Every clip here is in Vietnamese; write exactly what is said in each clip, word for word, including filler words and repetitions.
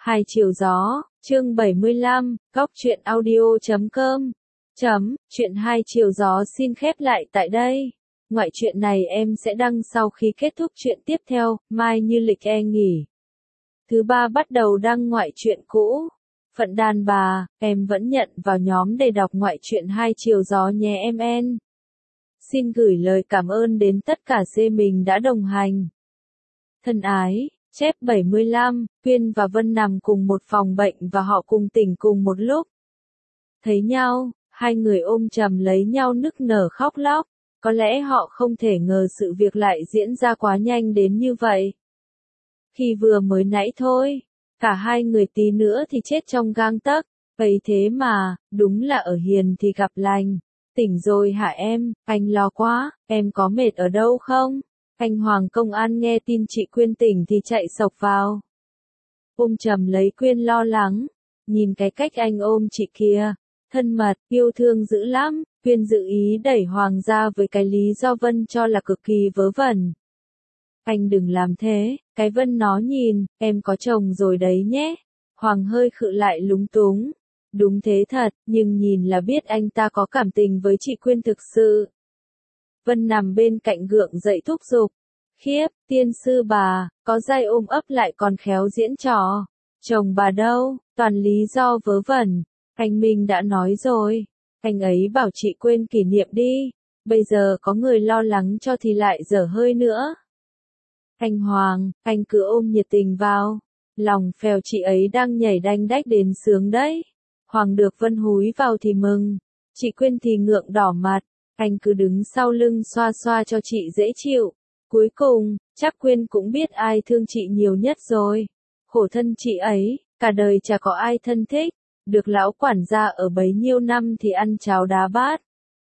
Hai chiều gió, chương bảy mươi lăm, góc truyện audio chấm com. Chấm, chuyện hai chiều gió xin khép lại tại đây. Ngoại truyện này em sẽ đăng sau khi kết thúc chuyện tiếp theo, mai như lịch e nghỉ. Thứ ba bắt đầu đăng ngoại truyện cũ. Phận đàn bà, em vẫn nhận vào nhóm để đọc ngoại truyện hai chiều gió nhé em en. Xin gửi lời cảm ơn đến tất cả dê mình đã đồng hành. Thân ái. Chép bảy mươi lăm, Quyên và Vân nằm cùng một phòng bệnh và họ cùng tỉnh cùng một lúc. Thấy nhau, hai người ôm chầm lấy nhau nức nở khóc lóc, có lẽ họ không thể ngờ sự việc lại diễn ra quá nhanh đến như vậy. Khi vừa mới nãy thôi, cả hai người tí nữa thì chết trong gang tấc, vậy thế mà, đúng là ở hiền thì gặp lành. Tỉnh rồi hả em, anh lo quá, em có mệt ở đâu không? Anh Hoàng công an nghe tin chị Quyên tỉnh thì chạy sộc vào. Ôm chầm lấy Quyên lo lắng, nhìn cái cách anh ôm chị kia, thân mật, yêu thương dữ lắm. Quyên dự ý đẩy Hoàng ra với cái lý do Vân cho là cực kỳ vớ vẩn. Anh đừng làm thế, cái Vân nó nhìn, em có chồng rồi đấy nhé. Hoàng hơi khựng lại lúng túng. Đúng thế thật, nhưng nhìn là biết anh ta có cảm tình với chị Quyên thực sự. Vân nằm bên cạnh gượng dậy thúc giục. Khiếp, tiên sư bà, có dai ôm ấp lại còn khéo diễn trò. Chồng bà đâu, toàn lý do vớ vẩn. Anh Minh đã nói rồi. Anh ấy bảo chị quên kỷ niệm đi. Bây giờ có người lo lắng cho thì lại dở hơi nữa. Anh Hoàng, anh cứ ôm nhiệt tình vào. Lòng phèo chị ấy đang nhảy đanh đách đến sướng đấy. Hoàng được Vân húi vào thì mừng. Chị Quyên thì ngượng đỏ mặt. Anh cứ đứng sau lưng xoa xoa cho chị dễ chịu. Cuối cùng, chắc Quyên cũng biết ai thương chị nhiều nhất rồi. Khổ thân chị ấy, cả đời chả có ai thân thích. Được lão quản gia ở bấy nhiêu năm thì ăn cháo đá bát.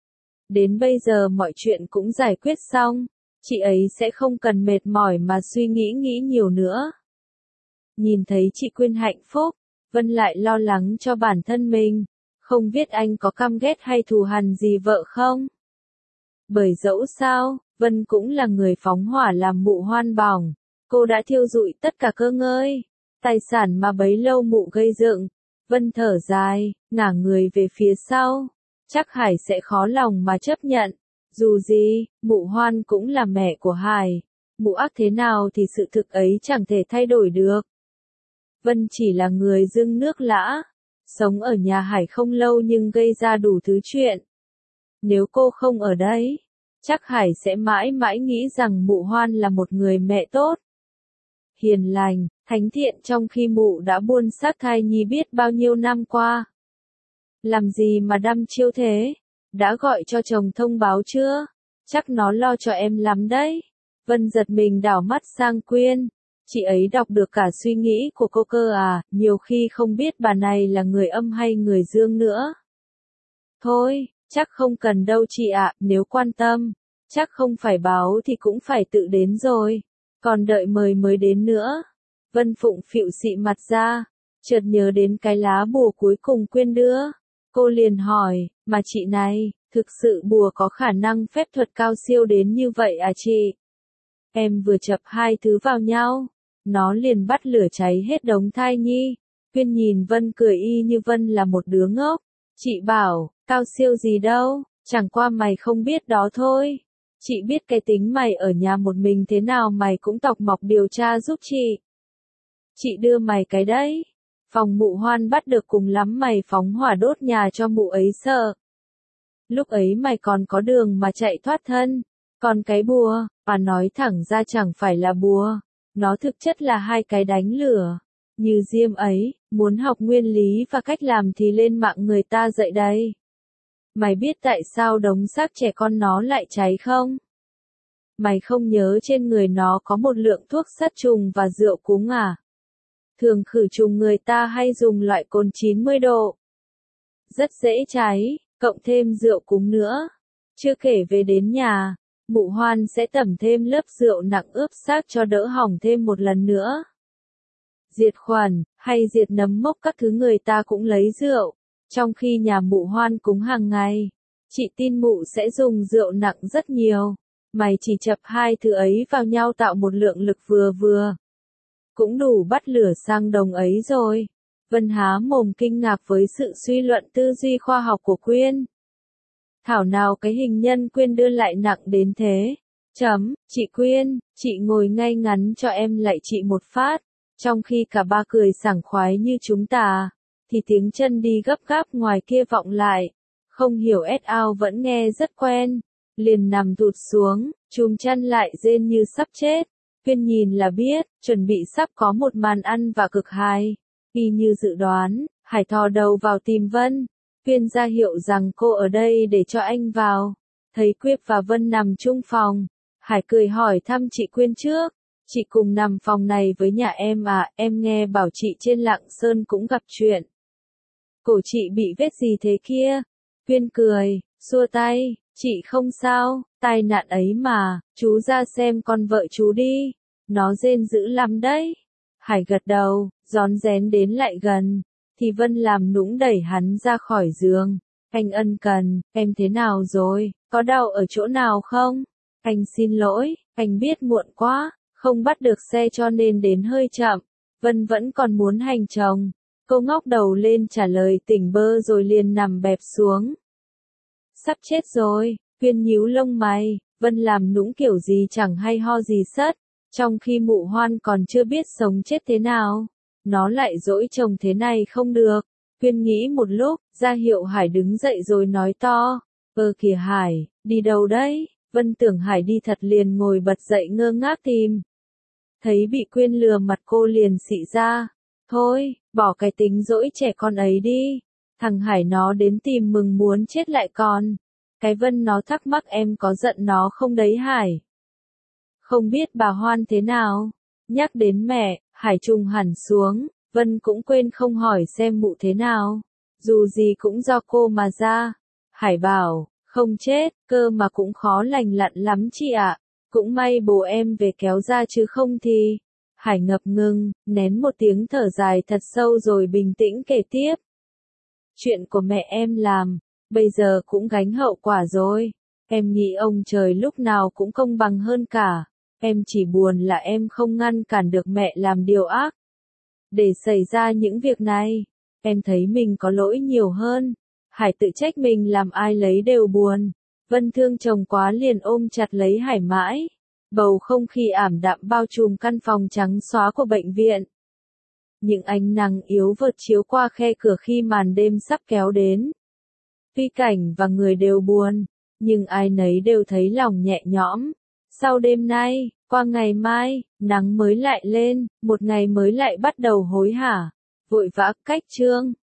Đến bây giờ mọi chuyện cũng giải quyết xong. Chị ấy sẽ không cần mệt mỏi mà suy nghĩ nghĩ nhiều nữa. Nhìn thấy chị Quyên hạnh phúc, Vân lại lo lắng cho bản thân mình. Không biết anh có căm ghét hay thù hằn gì vợ không? Bởi dẫu sao, Vân cũng là người phóng hỏa làm mụ hoan bỏng. Cô đã thiêu rụi tất cả cơ ngơi. Tài sản mà bấy lâu mụ gây dựng. Vân thở dài, ngả người về phía sau. Chắc Hải sẽ khó lòng mà chấp nhận. Dù gì, mụ hoan cũng là mẹ của Hải. Mụ ác thế nào thì sự thực ấy chẳng thể thay đổi được. Vân chỉ là người dưng nước lã. Sống ở nhà Hải không lâu nhưng gây ra đủ thứ chuyện. Nếu cô không ở đây, chắc Hải sẽ mãi mãi nghĩ rằng mụ hoan là một người mẹ tốt. Hiền lành, thánh thiện trong khi mụ đã buôn xác thai nhi biết bao nhiêu năm qua. Làm gì mà đăm chiêu thế? Đã gọi cho chồng thông báo chưa? Chắc nó lo cho em lắm đấy. Vân giật mình đảo mắt sang Quyên. Chị ấy đọc được cả suy nghĩ của cô cơ à, nhiều khi không biết bà này là người âm hay người dương nữa. Thôi, chắc không cần đâu chị ạ, nếu quan tâm. Chắc không phải báo thì cũng phải tự đến rồi. Còn đợi mời mới đến nữa. Vân phụng phịu xị mặt ra. Chợt nhớ đến cái lá bùa cuối cùng Quyên đưa. Cô liền hỏi, mà chị này, thực sự bùa có khả năng phép thuật cao siêu đến như vậy à chị? Em vừa chập hai thứ vào nhau. Nó liền bắt lửa cháy hết đống thai nhi. Quyên nhìn Vân cười y như Vân là một đứa ngốc. Chị bảo, cao siêu gì đâu, chẳng qua mày không biết đó thôi. Chị biết cái tính mày ở nhà một mình thế nào mày cũng tọc mọc điều tra giúp chị. Chị đưa mày cái đấy. Phòng mụ hoan bắt được cùng lắm mày phóng hỏa đốt nhà cho mụ ấy sợ. Lúc ấy mày còn có đường mà chạy thoát thân. Còn cái bùa, bà nói thẳng ra chẳng phải là bùa. Nó thực chất là hai cái đánh lửa. Như diêm ấy, muốn học nguyên lý và cách làm thì lên mạng người ta dạy đây. Mày biết tại sao đống xác trẻ con nó lại cháy không? Mày không nhớ trên người nó có một lượng thuốc sát trùng và rượu cúng à? Thường khử trùng người ta hay dùng loại cồn chín mươi độ. Rất dễ cháy, cộng thêm rượu cúng nữa. Chưa kể về đến nhà, mụ hoan sẽ tẩm thêm lớp rượu nặng ướp xác cho đỡ hỏng thêm một lần nữa. Diệt khuẩn, hay diệt nấm mốc các thứ người ta cũng lấy rượu. Trong khi nhà mụ hoan cúng hàng ngày, chị tin mụ sẽ dùng rượu nặng rất nhiều. Mày chỉ chập hai thứ ấy vào nhau tạo một lượng lực vừa vừa. cũng đủ bắt lửa sang đồng ấy rồi. Vân há mồm kinh ngạc với sự suy luận tư duy khoa học của Quyên. Thảo nào cái hình nhân Quyên đưa lại nặng đến thế. Chấm, chị Quyên, chị ngồi ngay ngắn cho em lạy chị một phát. Trong khi cả ba cười sảng khoái như chúng ta, thì tiếng chân đi gấp gáp ngoài kia vọng lại. Không hiểu ét ao vẫn nghe rất quen. Liền nằm tụt xuống, chùm chăn lại rên như sắp chết. Quyên nhìn là biết, chuẩn bị sắp có một màn ăn và cực hài. Y như dự đoán, Hải thò đầu vào tìm Vân. Quyên ra hiệu rằng cô ở đây để cho anh vào. Thấy Quyết và Vân nằm chung phòng, Hải cười hỏi thăm chị Quyên trước. Chị cùng nằm phòng này với nhà em à, em nghe bảo chị trên Lạng Sơn cũng gặp chuyện. Cổ chị bị vết gì thế kia? Quyên cười, xua tay, chị không sao, tai nạn ấy mà, chú ra xem con vợ chú đi. Nó rên dữ lắm đấy. Hải gật đầu, rón rén đến lại gần. Thì Vân làm nũng đẩy hắn ra khỏi giường. Anh ân cần, em thế nào rồi, có đau ở chỗ nào không? Anh xin lỗi, anh biết muộn quá, không bắt được xe cho nên đến hơi chậm. Vân vẫn còn muốn hành chồng. Cô ngóc đầu lên trả lời tỉnh bơ rồi liền nằm bẹp xuống. Sắp chết rồi, Quyên nhíu lông mày, Vân làm nũng kiểu gì chẳng hay ho gì sất. Trong khi mụ Hoan còn chưa biết sống chết thế nào, nó lại dỗi chồng thế này không được. Quyên nghĩ một lúc, ra hiệu Hải đứng dậy rồi nói to. Ơ kìa Hải, đi đâu đấy? Vân tưởng Hải đi thật liền ngồi bật dậy ngơ ngác tìm. Thấy bị Quyên lừa mặt cô liền xị ra. Thôi, bỏ cái tính dỗi trẻ con ấy đi. Thằng Hải nó đến tìm mừng muốn chết lại còn. Cái Vân nó thắc mắc em có giận nó không đấy Hải? Không biết bà Hoan thế nào? Nhắc đến mẹ, Hải trùng hẳn xuống. Vân cũng quên không hỏi xem mụ thế nào. Dù gì cũng do cô mà ra. Hải bảo, không chết, cơ mà cũng khó lành lặn lắm chị ạ. Cũng may bố em về kéo ra chứ không thì. Hải ngập ngừng, nén một tiếng thở dài thật sâu rồi bình tĩnh kể tiếp. Chuyện của mẹ em làm, bây giờ cũng gánh hậu quả rồi. Em nghĩ ông trời lúc nào cũng công bằng hơn cả. Em chỉ buồn là em không ngăn cản được mẹ làm điều ác. Để xảy ra những việc này, em thấy mình có lỗi nhiều hơn. Hải tự trách mình làm ai lấy đều buồn. Vân thương chồng quá liền ôm chặt lấy Hải mãi. Bầu không khí ảm đạm bao trùm căn phòng trắng xóa của bệnh viện. Những ánh nắng yếu vượt chiếu qua khe cửa khi màn đêm sắp kéo đến. Tuy cảnh và người đều buồn, nhưng ai nấy đều thấy lòng nhẹ nhõm. Sau đêm nay, qua ngày mai, nắng mới lại lên, một ngày mới lại bắt đầu hối hả, vội vã cách chương.